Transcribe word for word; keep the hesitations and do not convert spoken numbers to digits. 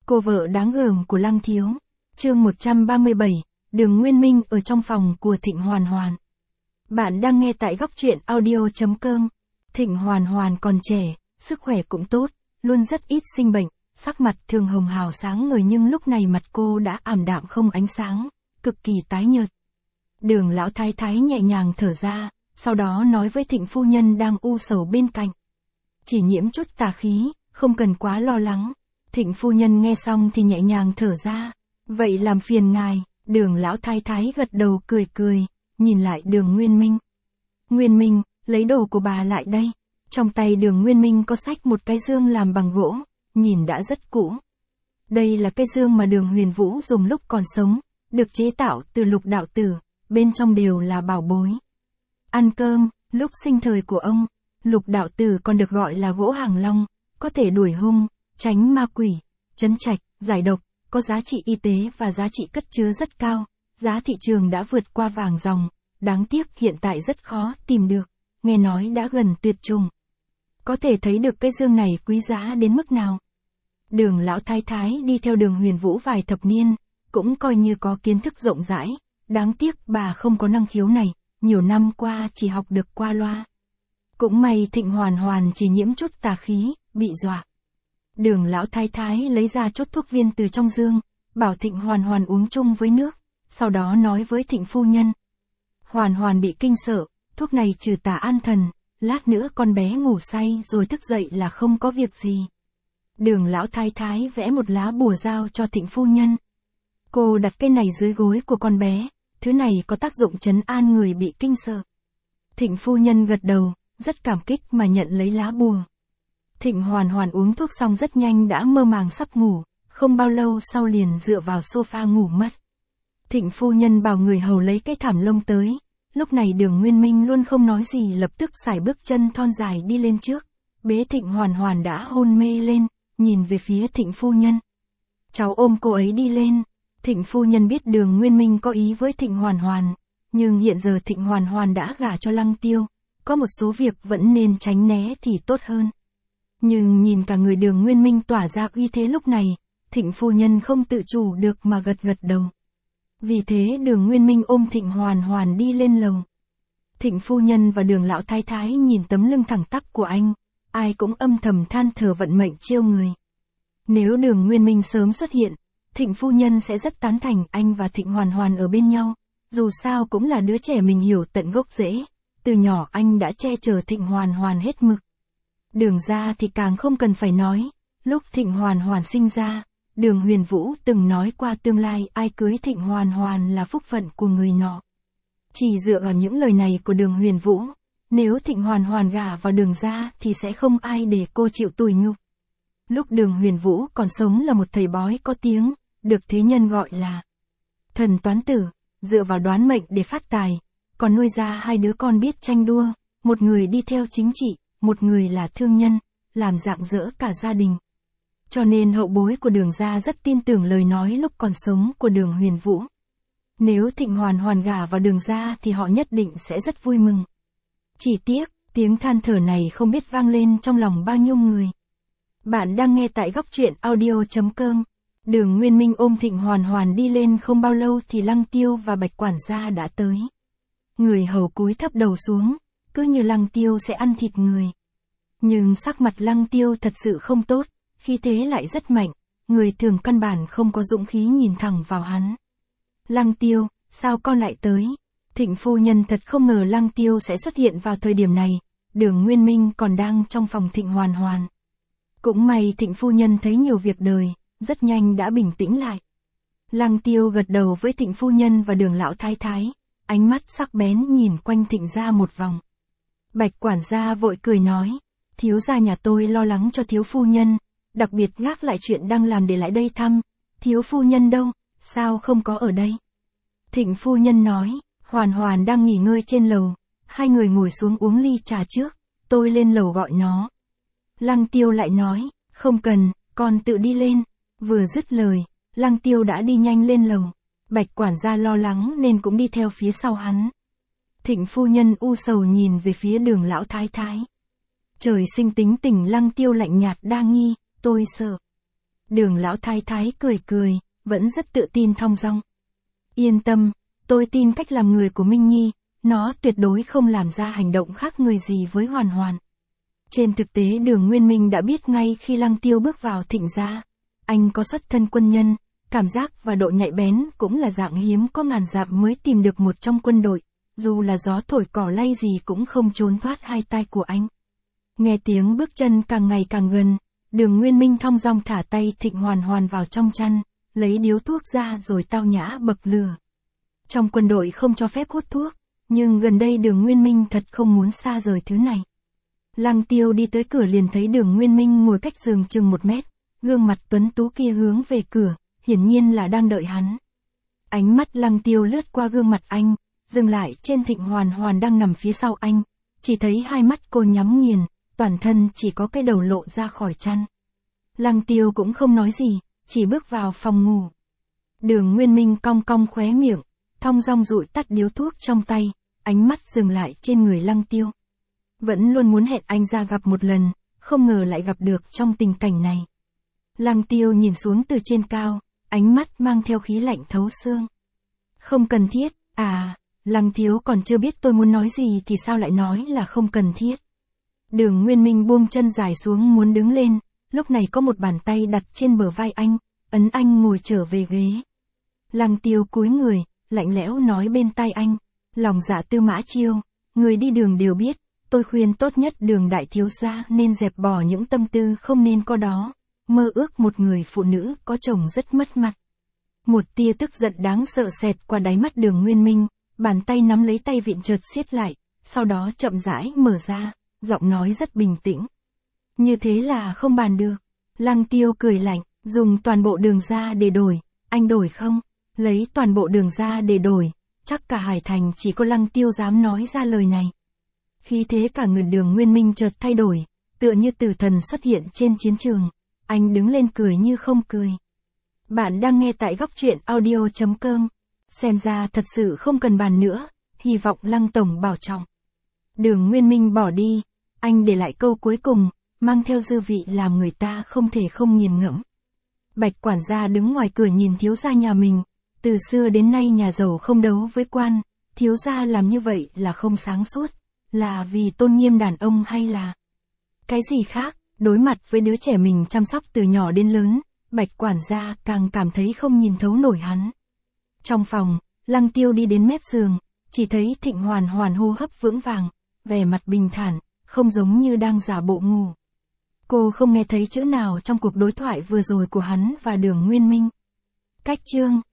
Cô vợ đáng gờm của Lăng Thiếu. Chương một trăm ba mươi bảy, Đường Nguyên Minh ở trong phòng của Thịnh Hoàn Hoàn. Bạn đang nghe tại góc truyện audio chấm com. Thịnh Hoàn Hoàn còn trẻ, sức khỏe cũng tốt, luôn rất ít sinh bệnh, sắc mặt thường hồng hào sáng ngời, nhưng lúc này mặt cô đã ảm đạm không ánh sáng, cực kỳ tái nhợt. Đường lão thái thái nhẹ nhàng thở ra, sau đó nói với Thịnh phu nhân đang u sầu bên cạnh. Chỉ nhiễm chút tà khí, không cần quá lo lắng. Thịnh phu nhân nghe xong thì nhẹ nhàng thở ra. Vậy làm phiền ngài. Đường lão thái thái gật đầu cười cười, nhìn lại Đường Nguyên Minh. Nguyên Minh, lấy đồ của bà lại đây. Trong tay Đường Nguyên Minh có xách một cái dương làm bằng gỗ, nhìn đã rất cũ. Đây là cái dương mà Đường Huyền Vũ dùng lúc còn sống, được chế tạo từ lục đạo tử, bên trong đều là bảo bối. Ăn cơm, lúc sinh thời của ông, lục đạo tử còn được gọi là gỗ hàng long, có thể đuổi hung, tránh ma quỷ, trấn trạch, giải độc, có giá trị y tế và giá trị cất chứa rất cao, giá thị trường đã vượt qua vàng ròng, đáng tiếc hiện tại rất khó tìm được, nghe nói đã gần tuyệt chủng. Có thể thấy được cái dương này quý giá đến mức nào. Đường lão thái thái đi theo Đường Huyền Vũ vài thập niên, cũng coi như có kiến thức rộng rãi, đáng tiếc bà không có năng khiếu này, nhiều năm qua chỉ học được qua loa. Cũng may Thịnh Hoàn Hoàn chỉ nhiễm chút tà khí, bị dọa. Đường lão thái thái lấy ra chút thuốc viên từ trong dương, bảo Thịnh Hoàn Hoàn uống chung với nước, sau đó nói với Thịnh phu nhân. Hoàn Hoàn bị kinh sợ, thuốc này trừ tà an thần, lát nữa con bé ngủ say rồi thức dậy là không có việc gì. Đường lão thái thái vẽ một lá bùa giao cho Thịnh phu nhân. Cô đặt cái này dưới gối của con bé, thứ này có tác dụng trấn an người bị kinh sợ. Thịnh phu nhân gật đầu, rất cảm kích mà nhận lấy lá bùa. Thịnh Hoàn Hoàn uống thuốc xong rất nhanh đã mơ màng sắp ngủ, không bao lâu sau liền dựa vào sofa ngủ mất. Thịnh phu nhân bảo người hầu lấy cái thảm lông tới, lúc này Đường Nguyên Minh luôn không nói gì, lập tức sải bước chân thon dài đi lên trước, bế Thịnh Hoàn Hoàn đã hôn mê lên, nhìn về phía Thịnh phu nhân. Cháu ôm cô ấy đi lên. Thịnh phu nhân biết Đường Nguyên Minh có ý với Thịnh Hoàn Hoàn, nhưng hiện giờ Thịnh Hoàn Hoàn đã gả cho Lăng Tiêu, có một số việc vẫn nên tránh né thì tốt hơn. Nhưng nhìn cả người Đường Nguyên Minh tỏa ra uy thế lúc này, Thịnh phu nhân không tự chủ được mà gật gật đầu. Vì thế Đường Nguyên Minh ôm Thịnh Hoàn Hoàn đi lên lầu. Thịnh phu nhân và Đường lão thái thái nhìn tấm lưng thẳng tắp của anh, ai cũng âm thầm than thở vận mệnh trêu người. Nếu Đường Nguyên Minh sớm xuất hiện, Thịnh phu nhân sẽ rất tán thành anh và Thịnh Hoàn Hoàn ở bên nhau, dù sao cũng là đứa trẻ mình hiểu tận gốc rễ, từ nhỏ anh đã che chở Thịnh Hoàn Hoàn hết mực. Đường ra thì càng không cần phải nói, lúc Thịnh Hoàn Hoàn sinh ra, Đường Huyền Vũ từng nói qua tương lai ai cưới Thịnh Hoàn Hoàn là phúc phận của người nọ. Chỉ dựa vào những lời này của Đường Huyền Vũ, nếu Thịnh Hoàn Hoàn gả vào Đường ra thì sẽ không ai để cô chịu tủi nhục. Lúc Đường Huyền Vũ còn sống là một thầy bói có tiếng, được thế nhân gọi là thần toán tử, dựa vào đoán mệnh để phát tài, còn nuôi ra hai đứa con biết tranh đua, một người đi theo chính trị, một người là thương nhân, làm rạng rỡ cả gia đình. Cho nên hậu bối của Đường gia rất tin tưởng lời nói lúc còn sống của Đường Huyền Vũ. Nếu Thịnh Hoàn Hoàn gả vào Đường gia thì họ nhất định sẽ rất vui mừng. Chỉ tiếc, tiếng than thở này không biết vang lên trong lòng bao nhiêu người. Bạn đang nghe tại góc truyện audio chấm com. Đường Nguyên Minh ôm Thịnh Hoàn Hoàn đi lên không bao lâu thì Lăng Tiêu và Bạch quản gia đã tới. Người hầu cúi thấp đầu xuống, cứ như Lăng Tiêu sẽ ăn thịt người. Nhưng sắc mặt Lăng Tiêu thật sự không tốt, khí thế lại rất mạnh, người thường căn bản không có dũng khí nhìn thẳng vào hắn. Lăng Tiêu, sao con lại tới? Thịnh phu nhân thật không ngờ Lăng Tiêu sẽ xuất hiện vào thời điểm này, Đường Nguyên Minh còn đang trong phòng Thịnh Hoàn Hoàn. Cũng may Thịnh phu nhân thấy nhiều việc đời, rất nhanh đã bình tĩnh lại. Lăng Tiêu gật đầu với Thịnh phu nhân và Đường lão thái thái, ánh mắt sắc bén nhìn quanh Thịnh gia một vòng. Bạch quản gia vội cười nói, thiếu gia nhà tôi lo lắng cho thiếu phu nhân, đặc biệt gác lại chuyện đang làm để lại đây thăm, thiếu phu nhân đâu, sao không có ở đây? Thịnh phu nhân nói, Hoàn Hoàn đang nghỉ ngơi trên lầu, hai người ngồi xuống uống ly trà trước, tôi lên lầu gọi nó. Lăng Tiêu lại nói, không cần, con tự đi lên. Vừa dứt lời, Lăng Tiêu đã đi nhanh lên lầu. Bạch quản gia lo lắng nên cũng đi theo phía sau hắn. Thịnh phu nhân u sầu nhìn về phía Đường lão thái thái. Trời sinh tính tình Lăng Tiêu lạnh nhạt đa nghi, tôi sợ. Đường lão thái thái cười cười, vẫn rất tự tin thong dong. Yên tâm, tôi tin cách làm người của Minh Nhi, nó tuyệt đối không làm ra hành động khác người gì với Hoàn Hoàn. Trên thực tế Đường Nguyên Minh đã biết ngay khi Lăng Tiêu bước vào Thịnh gia, anh có xuất thân quân nhân, cảm giác và độ nhạy bén cũng là dạng hiếm có ngàn dặm mới tìm được một trong quân đội, dù là gió thổi cỏ lay gì cũng không trốn thoát hai tay của anh. Nghe tiếng bước chân càng ngày càng gần, Đường Nguyên Minh thong dong thả tay Thịnh Hoàn Hoàn vào trong chăn, lấy điếu thuốc ra rồi tao nhã bậc lửa. Trong quân đội không cho phép hút thuốc, nhưng gần đây Đường Nguyên Minh thật không muốn xa rời thứ này. Lăng Tiêu đi tới cửa liền thấy Đường Nguyên Minh ngồi cách giường chừng một mét, gương mặt tuấn tú kia hướng về cửa, hiển nhiên là đang đợi hắn. Ánh mắt Lăng Tiêu lướt qua gương mặt anh, dừng lại trên Thịnh Hoàn Hoàn đang nằm phía sau anh, chỉ thấy hai mắt cô nhắm nghiền, toàn thân chỉ có cái đầu lộ ra khỏi chăn. Lăng Tiêu cũng không nói gì, chỉ bước vào phòng ngủ. Đường Nguyên Minh cong cong khóe miệng, thong dong dụi tắt điếu thuốc trong tay, ánh mắt dừng lại trên người Lăng Tiêu. Vẫn luôn muốn hẹn anh ra gặp một lần, không ngờ lại gặp được trong tình cảnh này. Lăng Tiêu nhìn xuống từ trên cao, ánh mắt mang theo khí lạnh thấu xương. Không cần thiết, à, Lăng thiếu còn chưa biết tôi muốn nói gì thì sao lại nói là không cần thiết. Đường Nguyên Minh buông chân dài xuống muốn đứng lên, lúc này có một bàn tay đặt trên bờ vai anh, ấn anh ngồi trở về ghế. Lăng Tiêu cúi người, lạnh lẽo nói bên tai anh, lòng dạ Tư Mã Chiêu, người đi đường đều biết, tôi khuyên tốt nhất Đường đại thiếu gia nên dẹp bỏ những tâm tư không nên có đó, mơ ước một người phụ nữ có chồng rất mất mặt. Một tia tức giận đáng sợ xẹt qua đáy mắt Đường Nguyên Minh, bàn tay nắm lấy tay vịn chợt siết lại, sau đó chậm rãi mở ra, giọng nói rất bình tĩnh. Như thế là không bàn được. Lăng Tiêu cười lạnh, dùng toàn bộ Đường ra để đổi, anh đổi không? Lấy toàn bộ Đường ra để đổi, chắc cả Hải Thành chỉ có Lăng Tiêu dám nói ra lời này. Khi thế cả người Đường Nguyên Minh chợt thay đổi, tựa như tử thần xuất hiện trên chiến trường, anh đứng lên cười như không cười. Bạn đang nghe tại góc truyện audio chấm com. Xem ra thật sự không cần bàn nữa, hy vọng Lăng tổng bảo trọng. Đường Nguyên Minh bỏ đi, anh để lại câu cuối cùng, mang theo dư vị làm người ta không thể không nghiền ngẫm. Bạch quản gia đứng ngoài cửa nhìn thiếu gia nhà mình, từ xưa đến nay nhà giàu không đấu với quan, thiếu gia làm như vậy là không sáng suốt, là vì tôn nghiêm đàn ông hay là cái gì khác. Đối mặt với đứa trẻ mình chăm sóc từ nhỏ đến lớn, Bạch quản gia càng cảm thấy không nhìn thấu nổi hắn. Trong phòng, Lăng Tiêu đi đến mép giường, chỉ thấy Thịnh Hoàn Hoàn hô hấp vững vàng, vẻ mặt bình thản, không giống như đang giả bộ ngủ. Cô không nghe thấy chữ nào trong cuộc đối thoại vừa rồi của hắn và Đường Nguyên Minh. Cách chương